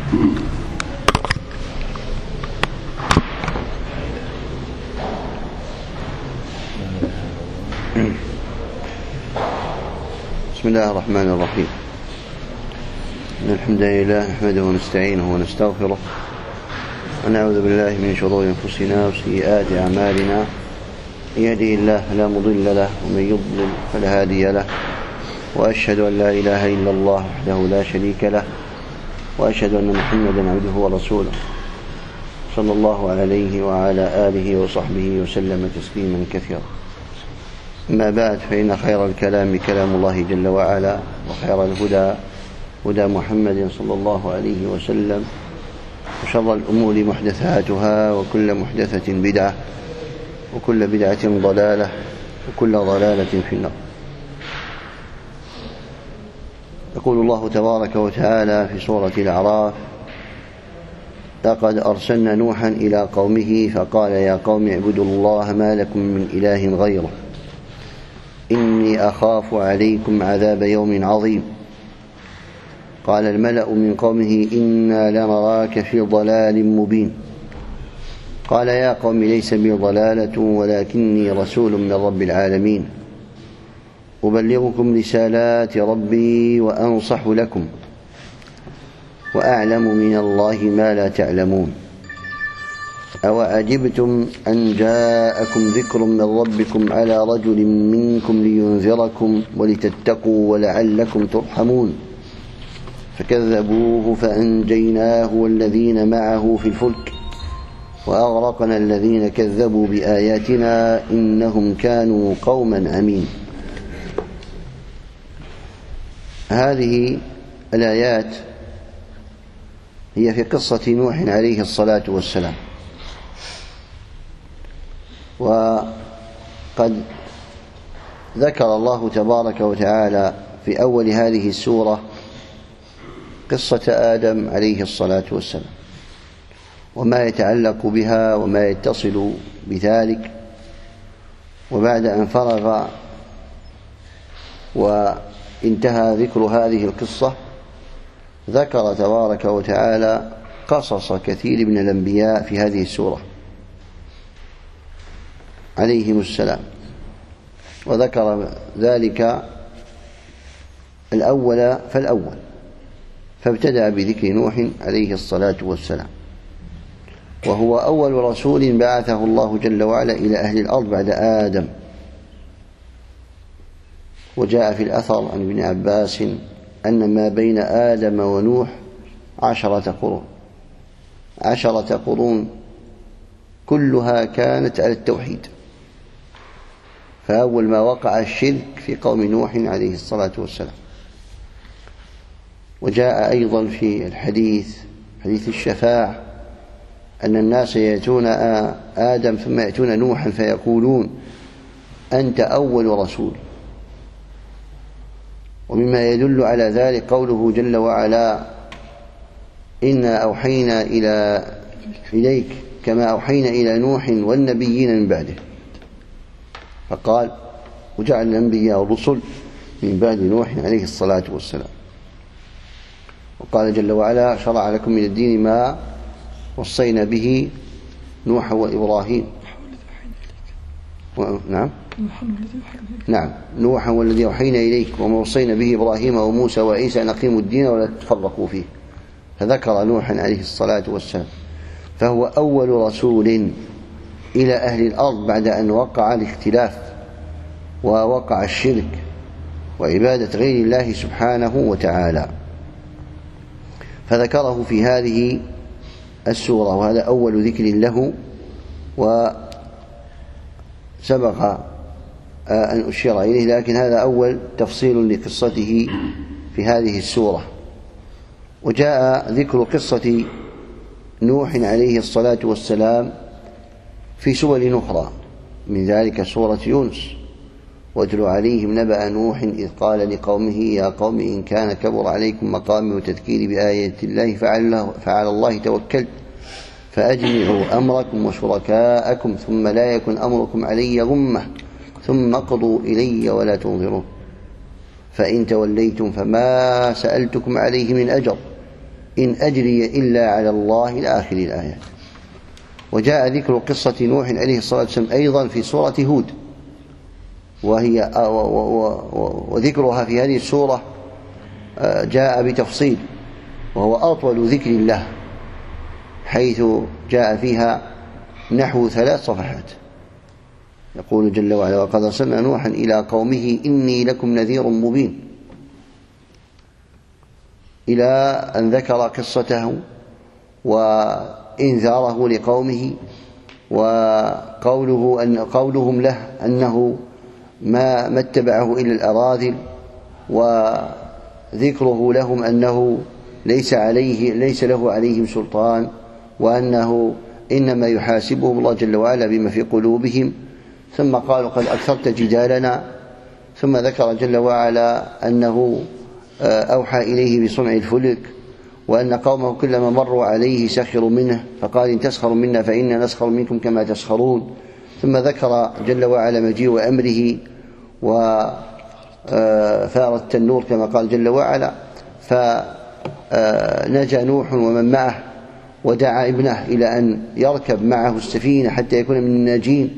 بسم الله الرحمن الرحيم. إن الحمد لله نحمده ونستعينه ونستغفره ونعوذ بالله من شرور أنفسنا وسيئات أعمالنا. من يهده الله فلا مضل له ومن يضلل فلا هادي له، وأشهد أن لا إله إلا الله وحده لا شريك له، وأشهد أن محمدا عبده ورسوله صلى الله عليه وعلى آله وصحبه وسلم تسليما كثيرا. أما بعد، فإن خير الكلام كلام الله جل وعلا، وخير الهدى هدى محمد صلى الله عليه وسلم، وشر الأمور محدثاتها، وكل محدثة بدعة، وكل بدعة ضلالة، وكل ضلالة في النار. يقول الله تبارك وتعالى في سورة الأعراف: لقد أرسلنا نوحا إلى قومه فقال يا قوم اعبدوا الله ما لكم من إله غيره إني أخاف عليكم عذاب يوم عظيم. قال الملأ من قومه إنا لنراك في ضلال مبين. قال يا قوم ليس بي ضلالة ولكني رسول من رب العالمين أبلغكم رسالات ربي وأنصح لكم وأعلم من الله ما لا تعلمون. أوعجبتم أن جاءكم ذكر من ربكم على رجل منكم لينذركم ولتتقوا ولعلكم ترحمون. فكذبوه فأنجيناه والذين معه في الفلك وأغرقنا الذين كذبوا بآياتنا إنهم كانوا قوما عمين. هذه الآيات هي في قصة نوح عليه الصلاة والسلام. وقد ذكر الله تبارك وتعالى في أول هذه السورة قصة آدم عليه الصلاة والسلام وما يتعلق بها وما يتصل بذلك. وبعد أن فرغ وانتهى ذكر هذه القصة، ذكر تبارك وتعالى قصص كثير من الأنبياء في هذه السورة عليهم السلام، وذكر ذلك الأول فالأول، فابتدأ بذكر نوح عليه الصلاة والسلام، وهو أول رسول بعثه الله جل وعلا إلى أهل الأرض بعد آدم. وجاء في الأثر عن ابن عباس أن ما بين آدم ونوح 10 قرون، 10 قرون كلها كانت على التوحيد. فأول ما وقع الشرك في قوم نوح عليه الصلاة والسلام. وجاء أيضا في الحديث، حديث الشفاعة، أن الناس يأتون آدم ثم يأتون نوحا فيقولون أنت أول رسول. ومما يدل على ذلك قوله جل وعلا إنا أوحينا إليك كما أوحينا إلى نوح والنبيين من بعده. فقال وجعل الأنبياء والرسل من بعد نوح عليه الصلاة والسلام. وقال جل وعلا شرع لكم من الدين ما وصينا به نوح وإبراهيم. نعم نوحا والذي أوحينا إليك وما وصينا به إبراهيم وموسى وعيسى أن أقيموا الدين ولا تفرقوا فيه. فذكر نوحا عليه الصلاة والسلام، فهو أول رسول إلى أهل الأرض بعد أن وقع الاختلاف ووقع الشرك وعبادة غير الله سبحانه وتعالى. فذكره في هذه السورة، وهذا أول ذكر له. وسبق أن أشير إليه، لكن هذا أول تفصيل لقصته في هذه السورة. وجاء ذكر قصة نوح عليه الصلاة والسلام في سور أخرى، من ذلك سورة يونس: واتل عليهم نبأ نوح إذ قال لقومه يا قوم إن كان كبر عليكم مقامي وتذكيري بآيات الله فعلى الله توكلت فأجمعوا أمركم وشركاءكم ثم لا يكن أمركم علي غمة ثم اقضوا إلي ولا تنظرون فإن توليتم فما سألتكم عليه من أجر إن أجري إلا على الله إلى آخر الآيات. وجاء ذكر قصة نوح عليه الصلاة والسلام أيضا في سورة هود، وذكرها في هذه السورة جاء بتفصيل، وهو أطول ذكر الله، حيث جاء فيها نحو 3 صفحات. يقول جل وعلا: وقد أرسلنا نوحا إلى قومه إني لكم نذير مبين، إلى أن ذكر قصته وإنذاره لقومه، وقولهم له أنه ما اتبعه إلا الأراذل، وذكره لهم أنه ليس له عليهم سلطان، وأنه إنما يحاسبهم الله جل وعلا بما في قلوبهم. ثم قالوا: قد أكثرت جدالنا. ثم ذكر جل وعلا أنه أوحى إليه بصنع الفلك، وأن قومه كلما مروا عليه سخروا منه، فقال: إن تسخروا منا فإنا نسخر منكم كما تسخرون. ثم ذكر جل وعلا مجيء أمره وثار التنور كما قال جل وعلا، فنجا نوح ومن معه، ودعا ابنه إلى أن يركب معه السفينة حتى يكون من الناجين،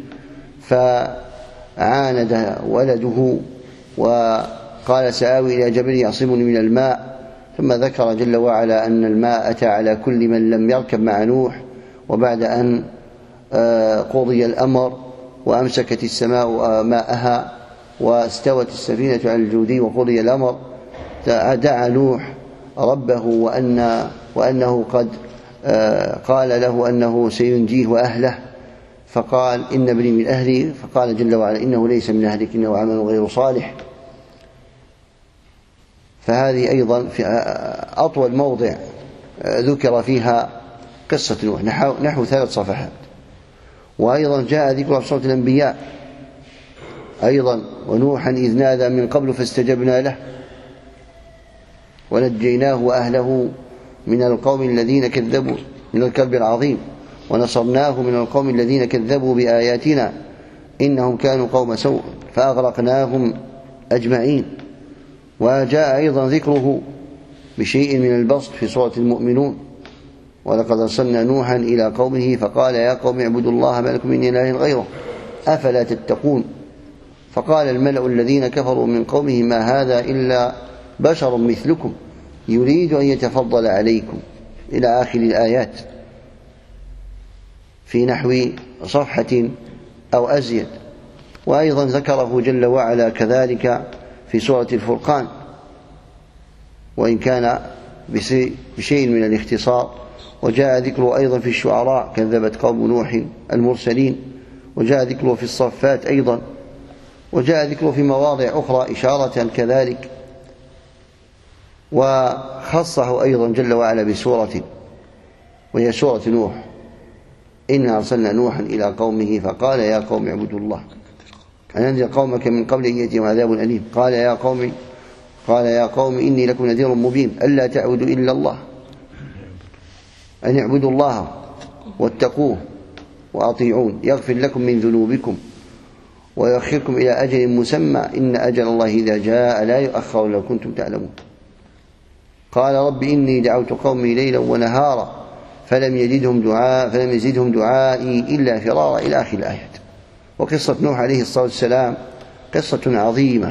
فعاند ولده وقال: سآوي إلى جبل يعصمني من الماء. ثم ذكر جل وعلا أن الماء أتى على كل من لم يركب مع نوح، وبعد أن قضي الأمر وأمسكت السماء ماءها واستوت السفينة على الجودي وقضي الأمر، دعا نوح ربه وأنه قد قال له أنه سينجيه وأهله، فقال: إن ابني من أهلي، فقال جل وعلا: إنه ليس من أهلك إنه عمل غير صالح. فهذه أيضا في أطول موضع ذكر فيها قصة نوح، نحو 3 صفحات. وأيضا جاء ذكر في سورة الأنبياء أيضا: ونوحا إذ نادى من قبل فاستجبنا له ونجيناه وأهله من القوم الذين كذبوا من الكرب العظيم ونصرناه من القوم الذين كذبوا بآياتنا إنهم كانوا قوم سوء فأغرقناهم أجمعين. وجاء أيضا ذكره بشيء من البسط في سورة المؤمنون: ولقد أرسلنا نوحا إلى قومه فقال: يا قوم اعبدوا الله ما لكم من إله غيره أفلا تتقون. فقال الملأ الذين كفروا من قومه: ما هذا إلا بشر مثلكم يريد أن يتفضل عليكم، إلى آخر الآيات، في نحو صفحة أو أزيد. وأيضا ذكره جل وعلا كذلك في سورة الفرقان، وإن كان بشيء من الاختصار. وجاء ذكره أيضا في الشعراء: كذبت قوم نوح المرسلين. وجاء ذكره في الصفات أيضا. وجاء ذكره في مواضع أخرى إشارة كذلك. وخصه أيضا جل وعلا بسورة، وهي سورة نوح: إنا أرسلنا نوحا إلى قومه فقال: يا قوم اعبدوا الله أن أنذر قومك من قبل أن يأتيهم عذاب أليم. قال يا قوم إني لكم نذير مبين ألا تعبدوا إلا الله، أن اعبدوا الله واتقوه وأطيعون يغفر لكم من ذنوبكم ويؤخركم إلى أجل مسمى إن أجل الله إذا جاء لا يؤخر لو كنتم تعلمون. قال: رب إني دعوت قومي ليلا ونهارا فلم يزدهم دعائي إلا فرارا، إلى آخر الآيات. وقصة نوح عليه الصلاة والسلام قصة عظيمة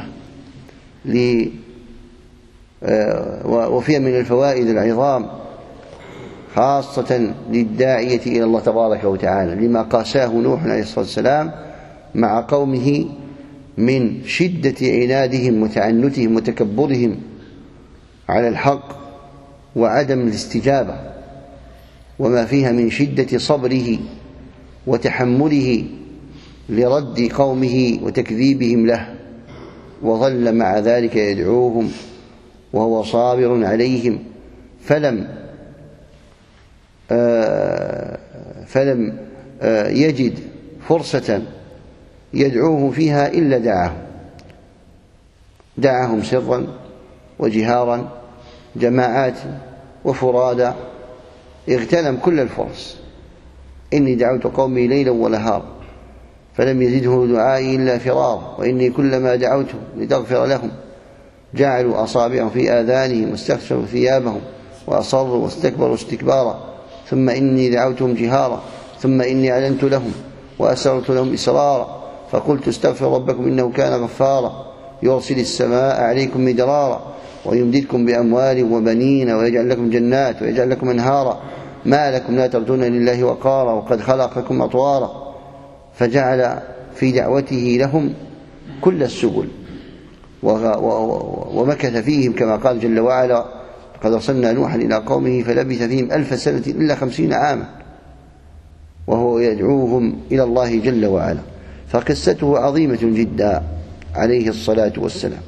وفيها من الفوائد العظام، خاصة للداعية إلى الله تبارك وتعالى، لما قاساه نوح عليه الصلاة والسلام مع قومه من شدة عنادهم وتعنتهم وتكبرهم على الحق وعدم الاستجابة، وما فيها من شدة صبره وتحمله لرد قومه وتكذيبهم له. وظل مع ذلك يدعوهم وهو صابر عليهم، فلم يجد فرصة يدعوهم فيها إلا دعاهم سرا وجهارا، جماعات وفرادا، اغتنم كل الفرص. إني دعوت قومي ليلا ونهارا فلم يزدهم دعائي إلا فرارا، وإني كلما دعوتهم لتغفر لهم جعلوا أصابعهم في آذانهم واستغشوا ثيابهم وأصروا واستكبروا استكبارا ثم إني دعوتهم جهارا ثم إني أعلنت لهم وأسررت لهم إسرارا فقلت استغفروا ربكم إنه كان غفارا يرسل السماء عليكم مدرارا ويمددكم بأموال وبنين ويجعل لكم جنات ويجعل لكم أنهارا ما لكم لا ترجون لله وقارا وقد خلقكم أطوارا. فجعل في دعوته لهم كل السبل ومكث فيهم كما قال جل وعلا قد أرسلنا نوحا إلى قومه فلبث فيهم 1000 سنة إلا 50 عاما وهو يدعوهم إلى الله جل وعلا. فقصته عظيمة جدا عليه الصلاة والسلام.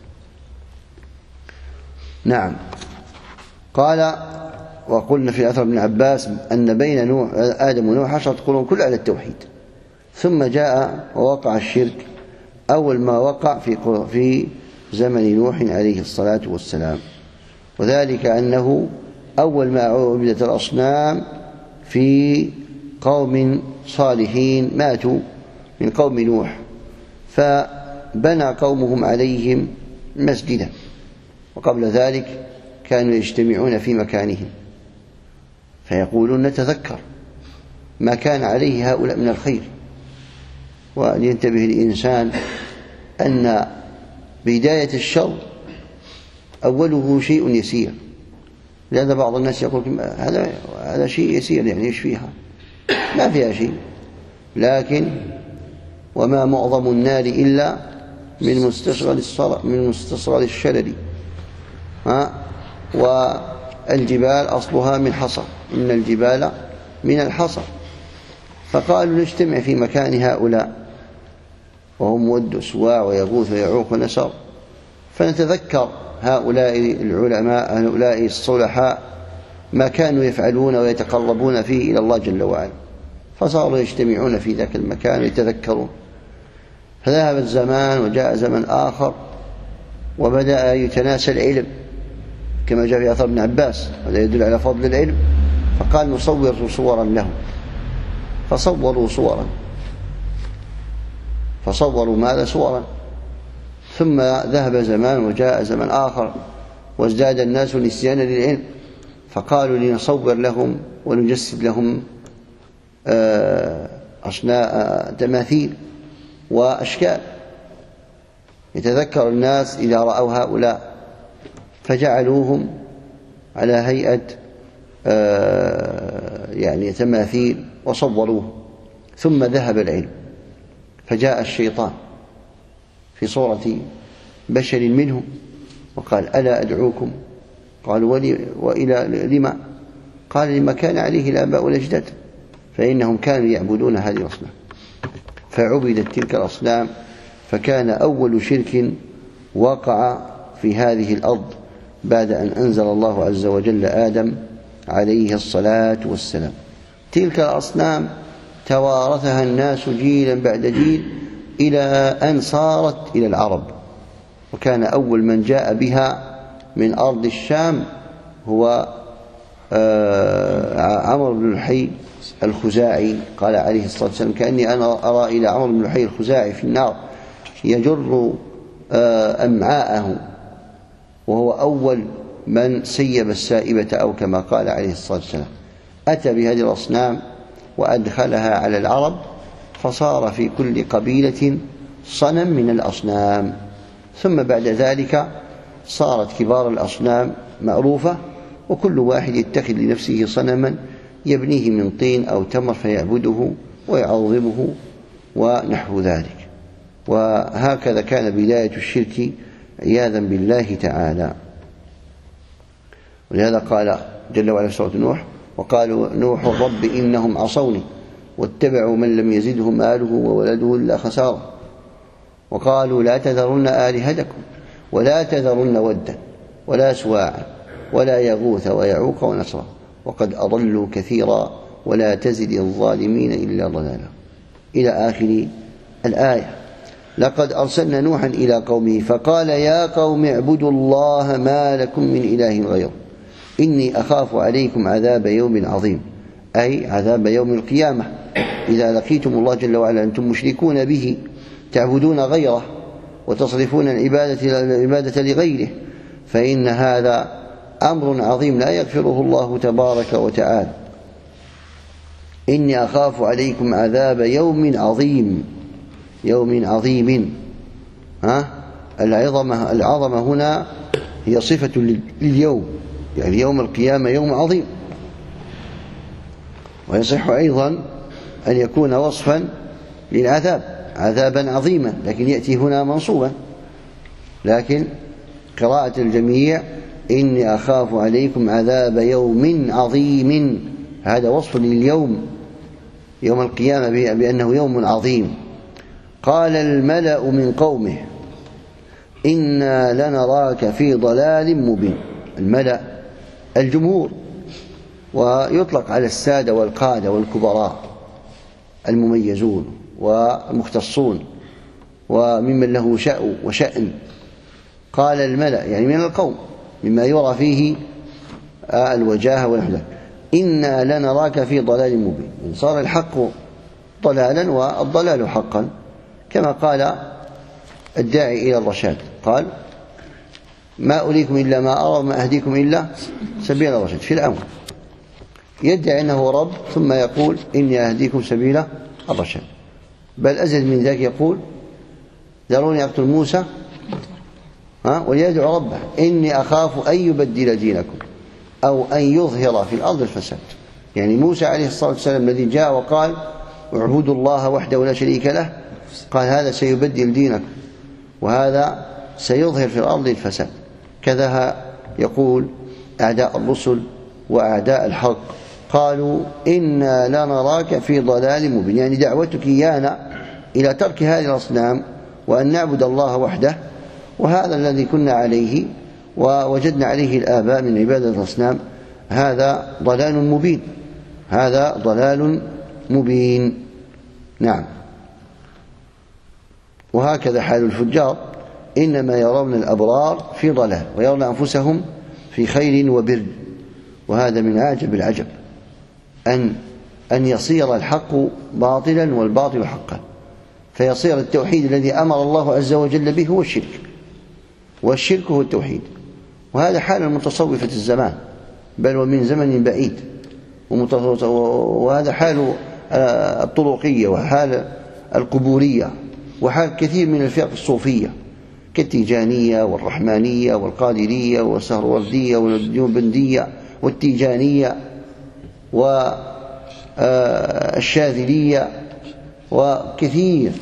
نعم. قال وقلنا في أثر ابن عباس أن بين آدم ونوح 10 قرون كل على التوحيد، ثم جاء ووقع الشرك أول ما وقع في زمن نوح عليه الصلاة والسلام، وذلك أنه أول ما عبدت الأصنام في قوم صالحين ماتوا من قوم نوح، فبنى قومهم عليهم مسجدا، وقبل ذلك كانوا يجتمعون في مكانهم فيقولون نتذكر ما كان عليه هؤلاء من الخير. ولينتبه الإنسان أن بداية الشر أوله شيء يسير، لهذا بعض الناس يقول هذا شيء يسير يعني إيش فيها، ما فيها شيء، لكن وما معظم النار إلا من مستصغر الشرر، والجبال أصلها من حصى، إن الجبال من الحصى. فقالوا نجتمع في مكان هؤلاء وهم ود وسواع ويغوث ويعوق ونسر، فنتذكر هؤلاء العلماء هؤلاء الصلحاء ما كانوا يفعلون ويتقربون فيه إلى الله جل وعلا، فصاروا يجتمعون في ذاك المكان ويتذكرون. فذهب الزمان وجاء زمن آخر وبدأ يتناسى العلم كما جاء في أثر ابن عباس، هذا يدل على فضل العلم، فقال نصور صورا لهم، فصوروا ماذا صورا. ثم ذهب زمان وجاء زمن آخر وازداد الناس نسيانا للعلم، فقالوا لنصور لهم ونجسد لهم تماثيل وأشكال يتذكر الناس إذا رأوا هؤلاء، فجعلوهم على هيئة يعني تماثيل وصوروه. ثم ذهب العلم فجاء الشيطان في صورة بشر منهم وقال ألا أدعوكم؟ قالوا وإلى لما؟ قال لما كان عليه الآباء والأجداد، فإنهم كانوا يعبدون هذه الأصنام، فعبدت تلك الأصنام، فكان أول شرك وقع في هذه الأرض بعد أن أنزل الله عز وجل آدم عليه الصلاة والسلام. تلك الأصنام توارثها الناس جيلا بعد جيل إلى أن صارت إلى العرب، وكان أول من جاء بها من أرض الشام هو عمرو بن لحي الخزاعي. قال عليه الصلاة والسلام كأني أنا أرى إلى عمرو بن لحي الخزاعي في النار يجر أمعاءه، وهو أول من سيب السائبة أو كما قال عليه الصلاة والسلام. أتى بهذه الأصنام وأدخلها على العرب، فصار في كل قبيلة صنم من الأصنام، ثم بعد ذلك صارت كبار الأصنام معروفة، وكل واحد يتخذ لنفسه صنما يبنيه من طين أو تمر فيعبده ويعظمه ونحو ذلك. وهكذا كان بداية الشرك عياذا بالله تعالى. ولهذا قال جل وعلا في سورة نوح وقالوا نوح رب إنهم عصوني واتبعوا من لم يزده ماله وولده إلا خسارة، وقالوا لا تذرن آلهتكم ولا تذرن ودا ولا سواعا ولا يغوث ويعوق ونسرا وقد أضلوا كثيرا ولا تزد الظالمين إلا ضلالا، إلى آخر الآية. لقد أرسلنا نوحا إلى قومه فقال يا قوم اعبدوا الله ما لكم من إله غيره إني أخاف عليكم عذاب يوم عظيم، أي عذاب يوم القيامة إذا لقيتم الله جل وعلا أنتم مشركون به تعبدون غيره وتصرفون العبادة لغيره، فإن هذا أمر عظيم لا يغفره الله تبارك وتعالى. إني أخاف عليكم عذاب يوم عظيم. يوم عظيم، العظمة هنا هي صفة لليوم، يعني يوم القيامة يوم عظيم. ويصح أيضا أن يكون وصفا للعذاب، عذابا عظيما، لكن يأتي هنا منصوبا. لكن قراءة الجميع إني أخاف عليكم عذاب يوم عظيم، هذا وصف لليوم، يوم القيامة، بأنه يوم عظيم. قال الملأ من قومه إنا لنراك في ضلال مبين. الملأ الجمهور، ويطلق على السادة والقادة والكبراء المميزون والمختصون وممن له وشأن. قال الملأ يعني من القوم، مما يرى فيه الوجاهة والحدة. إنا لنراك في ضلال مبين، صار الحق ضلالا والضلال حقا، كما قال الداعي إلى الرشاد، قال ما أريكم إلا ما أرى وما أهديكم إلا سبيل الرشاد. في الأمر يدعي أنه رب ثم يقول إني أهديكم سبيل الرشاد، بل أزيد من ذلك يقول ذروني أقتل موسى وليدعو ربه إني أخاف أن يبدل دينكم أو أن يظهر في الأرض الفساد. يعني موسى عليه الصلاة والسلام الذي جاء وقال اعبدوا الله وحده لا شريك له، قال هذا سيبدل دينكم وهذا سيظهر في الأرض الفساد. كذا يقول أعداء الرسل وأعداء الحق، قالوا إنا لنراك في ضلال مبين، يعني دعوتك إيانا إلى ترك هذه الأصنام وأن نعبد الله وحده، وهذا الذي كنا عليه ووجدنا عليه الآباء من عبادة الأصنام، هذا ضلال مبين، هذا ضلال مبين. نعم. وهكذا حال الفجار، إنما يرون الأبرار في ضلال ويرون أنفسهم في خير وبر. وهذا من أعجب العجب أن يصير الحق باطلا والباطل حقا، فيصير التوحيد الذي أمر الله عز وجل به هو الشرك، والشرك هو التوحيد. وهذا حال المتصوفة الزمان، بل ومن زمن بعيد، وهذا حال الطرقية وحال القبورية وحال كثير من الفرق الصوفية كالتيجانية والرحمانية والقادرية والسهروردية والديوبندية والتيجانية والشاذلية وكثير،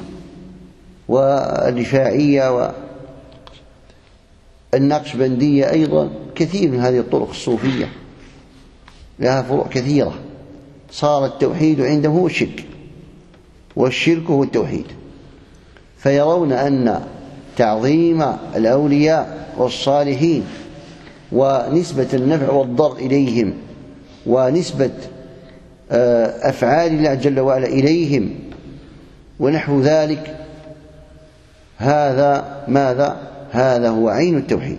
والرفاعية والنقشبندية أيضا، كثير من هذه الطرق الصوفية لها فروع كثيرة. صار التوحيد عندهم هو الشرك، والشرك هو التوحيد، فيرون أن تعظيم الأولياء والصالحين ونسبة النفع والضر إليهم ونسبة أفعال الله جل وعلا إليهم ونحو ذلك، هذا ماذا؟ هذا هو عين التوحيد.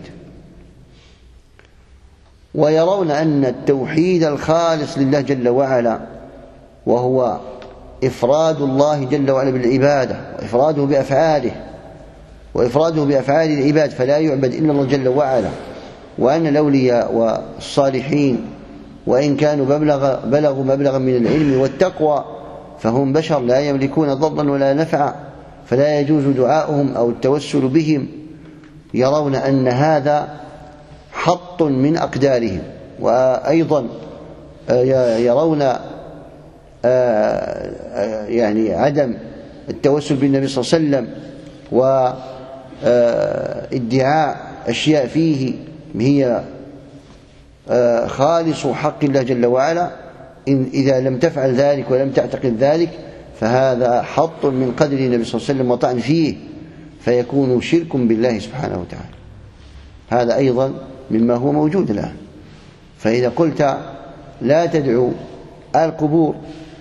ويرون أن التوحيد الخالص لله جل وعلا، وهو إفراد الله جل وعلا بالعبادة وإفراده بأفعاله وإفراده بأفعال العباد، فلا يعبد إلا الله جل وعلا. وأن الأولياء والصالحين وإن كانوا بلغوا مبلغا من العلم والتقوى فهم بشر لا يملكون ضرا ولا نفعا، فلا يجوز دعاؤهم أو التوسل بهم. يرون أن هذا حط من أقدارهم. وأيضا يرون يعني عدم التوسل بالنبي صلى الله عليه وسلم وادعاء أشياء فيه هي خالص حق الله جل وعلا، إذا لم تفعل ذلك ولم تعتقد ذلك فهذا حط من قدر النبي صلى الله عليه وسلم وطعن فيه، فيكون شرك بالله سبحانه وتعالى. هذا أيضا مما هو موجود الآن. فإذا قلت لا تدعو القبور،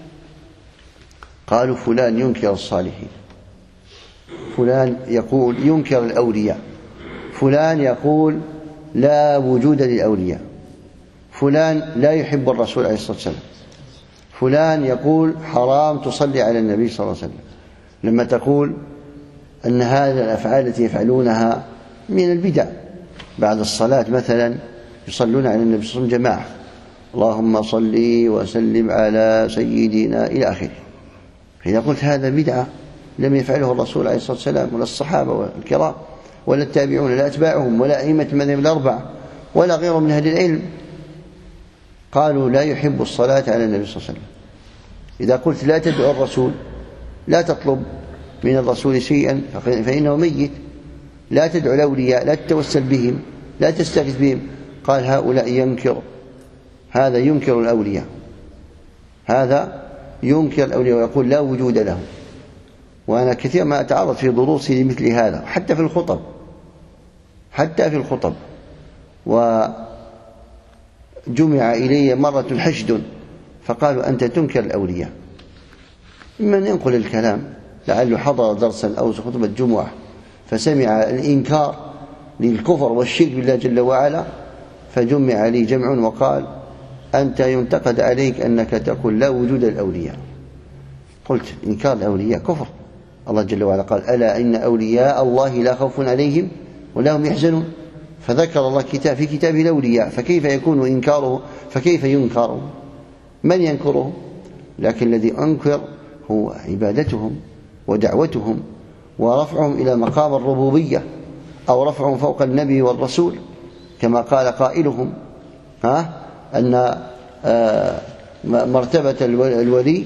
قالوا فلان ينكر الصالحين، فلان يقول ينكر الأولياء، فلان يقول لا وجود للأولياء، فلان لا يحب الرسول عليه الصلاة والسلام، فلان يقول حرام تصلي على النبي صلى الله عليه وسلم. لما تقول أن هذه الأفعال التي يفعلونها من البدع بعد الصلاة مثلا يصلون على النبي صلى الله عليه وسلم جماعة، اللهم صل وسلم على سيدنا إلى آخره. فإذا قلت هذا بدعة لم يفعله الرسول عليه الصلاة والسلام ولا الصحابة الكرام ولا التابعون ولا أتباعهم ولا أئمة المذاهب الأربعة ولا غيرهم من أهل العلم، قالوا لا يحب الصلاة على النبي صلى الله عليه وسلم. إذا قلت لا تدعو الرسول، لا تطلب من الرسول شيئا فإنه ميت، لا تدعو الأولياء، لا تتوسل بهم، لا تستغيث بهم، قال هؤلاء ينكر، هذا ينكر الأولياء، هذا ينكر الأولياء ويقول لا وجود لهم. وأنا كثير ما أتعرض في دروسي لمثل هذا، حتى في الخطب. وجمع إلي مرة حشد فقالوا أنت تنكر الأولياء، من ينقل الكلام لعله حضر درسا أو خطبة جمعة فسمع الإنكار للكفر والشرك بالله جل وعلا، فجمع لي جمع وقال أنت ينتقد عليك أنك تقول لا وجود الأولياء. قلت إنكار الأولياء كفر، الله جل وعلا قال ألا إن أولياء الله لا خوف عليهم ولا هم يحزنون، فذكر الله في كتابه الأولياء، فكيف يكون إنكاره؟ فكيف ينكر؟ من ينكره؟ لكن الذي أنكر هو عبادتهم ودعوتهم ورفعهم إلى مقام الربوبية أو رفعهم فوق النبي والرسول، كما قال قائلهم أن مرتبة الولي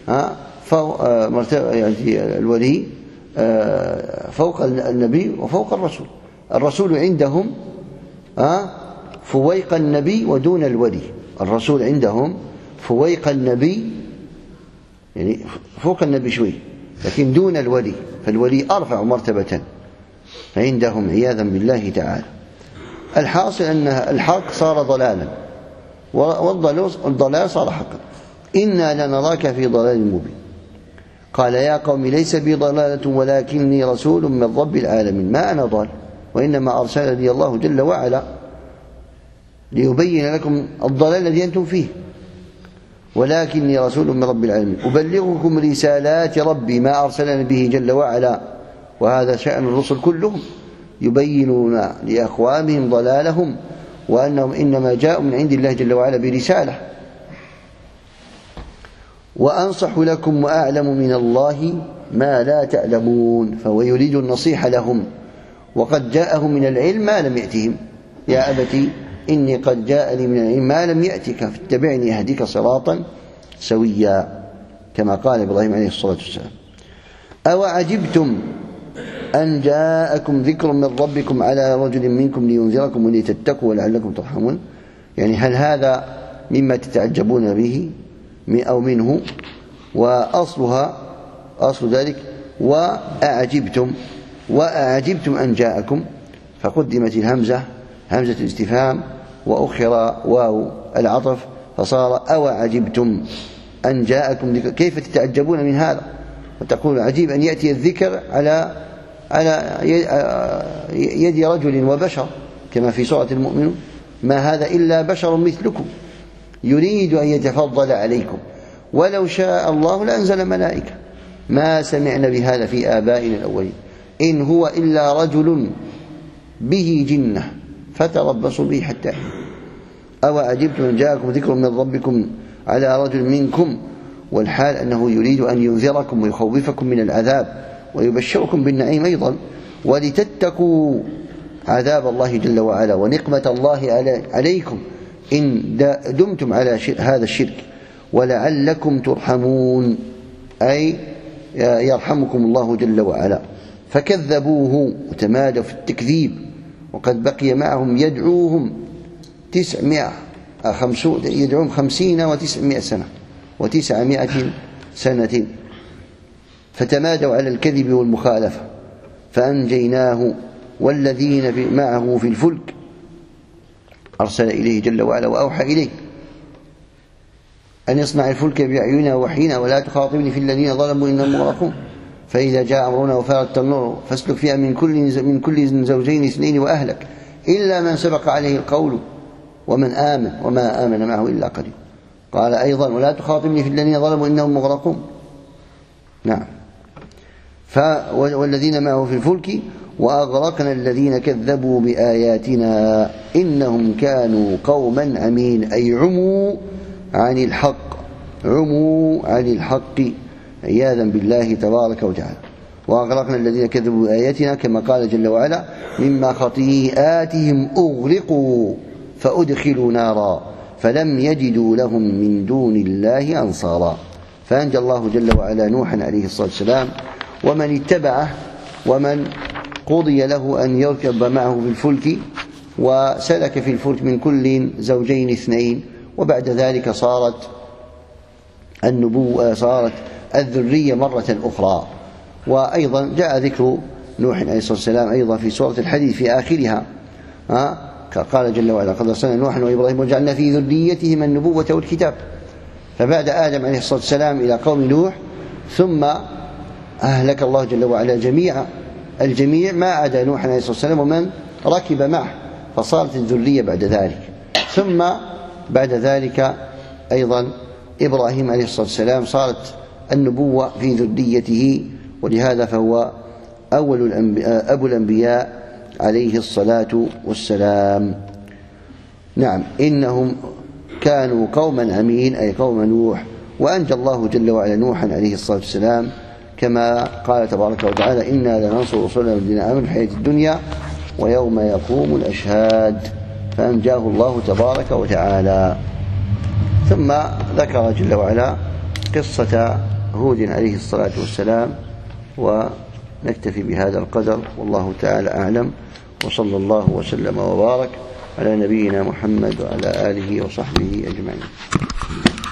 الولي فوق النبي وفوق الرسول. الرسول عندهم فويق النبي ودون الولي، الرسول عندهم فويق النبي يعني فوق النبي شوي لكن دون الولي، فالولي أرفع مرتبة عندهم عياذا بالله تعالى. الحاصل أن الحق صار ضلالا والضلال صار حقا. إنا لنراك في ضلال مبين. قال يا قوم ليس بي ضلالة ولكني رسول من رب العالمين، ما أنا ضال وإنما أرسلني الله جل وعلا ليبين لكم الضلال الذي أنتم فيه، ولكني رسول من رب العالمين أبلغكم رسالات ربي ما أرسلني به جل وعلا. وهذا شأن الرسل كلهم، يبينون لأقوامهم ضلالهم وأنهم إنما جاءوا من عند الله جل وعلا برسالة. وأنصح لكم وأعلم من الله ما لا تعلمون، فهو يريد النصيحة لهم وقد جاءهم من العلم ما لم يأتهم. يا أبتي إني قد جاءني من العلم ما لم يأتك فاتبعني أهدك صراطا سويا، كما قال إبراهيم عليه الصلاة والسلام. أو عجبتم أن جاءكم ذكر من ربكم على رجل منكم لينذركم ولتتقوا ولعلكم ترحمون، يعني هل هذا مما تتعجبون به أو منه؟ وأصل ذلك وأعجبتم أن جاءكم، فقدمت الهمزة همزة الاستفهام وأخر واو العطف فصار أو عجبتم أن جاءكم ذكر. كيف تتعجبون من هذا وتقول عجيب أن يأتي الذكر على يد رجل وبشر، كما في سورة المؤمنون ما هذا إلا بشر مثلكم يريد أن يتفضل عليكم ولو شاء الله لأنزل ملائكة ما سمعنا بهذا في آبائنا الأولين إن هو إلا رجل به جنة فتربصوا به حتى حين. أو عجبتم أن جاءكم ذكر من ربكم على رجل منكم، والحال أنه يريد أن ينذركم ويخوفكم من العذاب ويبشركم بالنعيم أيضا، ولتتقوا عذاب الله جل وعلا ونقمة الله عليكم إن دمتم على هذا الشرك، ولعلكم ترحمون أي يرحمكم الله جل وعلا. فكذبوه وتمادوا في التكذيب، وقد بقي معهم يدعوهم 50 و900 سنة و900 سنة، فتمادوا على الكذب والمخالفة، فأنجيناه والذين معه في الفلك، أرسل إليه جل وعلا وأوحى إليه أن يصنع الفلك بأعيننا ووحينا ولا تخاطبني في الذين ظلموا إنهم مغرقون. فإذا جاء أمرنا وفارت النور فاسلك فيها من كل زوجين اثنين وأهلك إلا من سبق عليه القول ومن آمن وما آمن معه إلا قليل. قال أيضا ولا تخاطبني في الذين ظلموا إنهم مغرقون. نعم. والذين معه في الفلك وأغرقنا الذين كذبوا بآياتنا إنهم كانوا قوما عمين، أي عموا عن الحق عياذا بالله تبارك وتعالى. وأغرقنا الذين كذبوا بآياتنا كما قال جل وعلا مما خطيئاتهم أغرقوا فأدخلوا نارا فلم يجدوا لهم من دون الله أنصارا. فأنجى الله جل وعلا نوحا عليه الصلاة والسلام ومن اتبعه ومن قضي له أن يركب معه في الفلك، وسلك في الفلك من كل زوجين اثنين. وبعد ذلك صارت الذرية مرة أخرى. وأيضا جاء ذكر نوح عليه الصلاة والسلام أيضا في سورة الحديث في آخرها، قال جل وعلا قد أرسلنا نوحا وإبراهيم وجعلنا في ذريتهما النبوة والكتاب. فبعد آدم عليه الصلاة والسلام إلى قوم نوح، ثم أهلك الله جل وعلا الجميع ما عدا نوح عليه الصلاة والسلام ومن ركب معه، فصارت الذرية بعد ذلك. ثم بعد ذلك أيضا إبراهيم عليه الصلاة والسلام صارت النبوة في ذريته، ولهذا فهو أبو الأنبياء عليه الصلاة والسلام. نعم، إنهم كانوا قوما عمين أي قوم نوح. وأنجى الله جل وعلا نوحا عليه الصلاة والسلام كما قال تبارك وتعالى إنا لننصر رسلنا والذين آمنوا في الحياة الدنيا ويوم يقوم الأشهاد. فأنجاه الله تبارك وتعالى. ثم ذكر جل وعلا قصة هود عليه الصلاة والسلام. ونكتفي بهذا القدر والله تعالى أعلم، وصلى الله وسلم وبارك على نبينا محمد وعلى آله وصحبه أجمعين.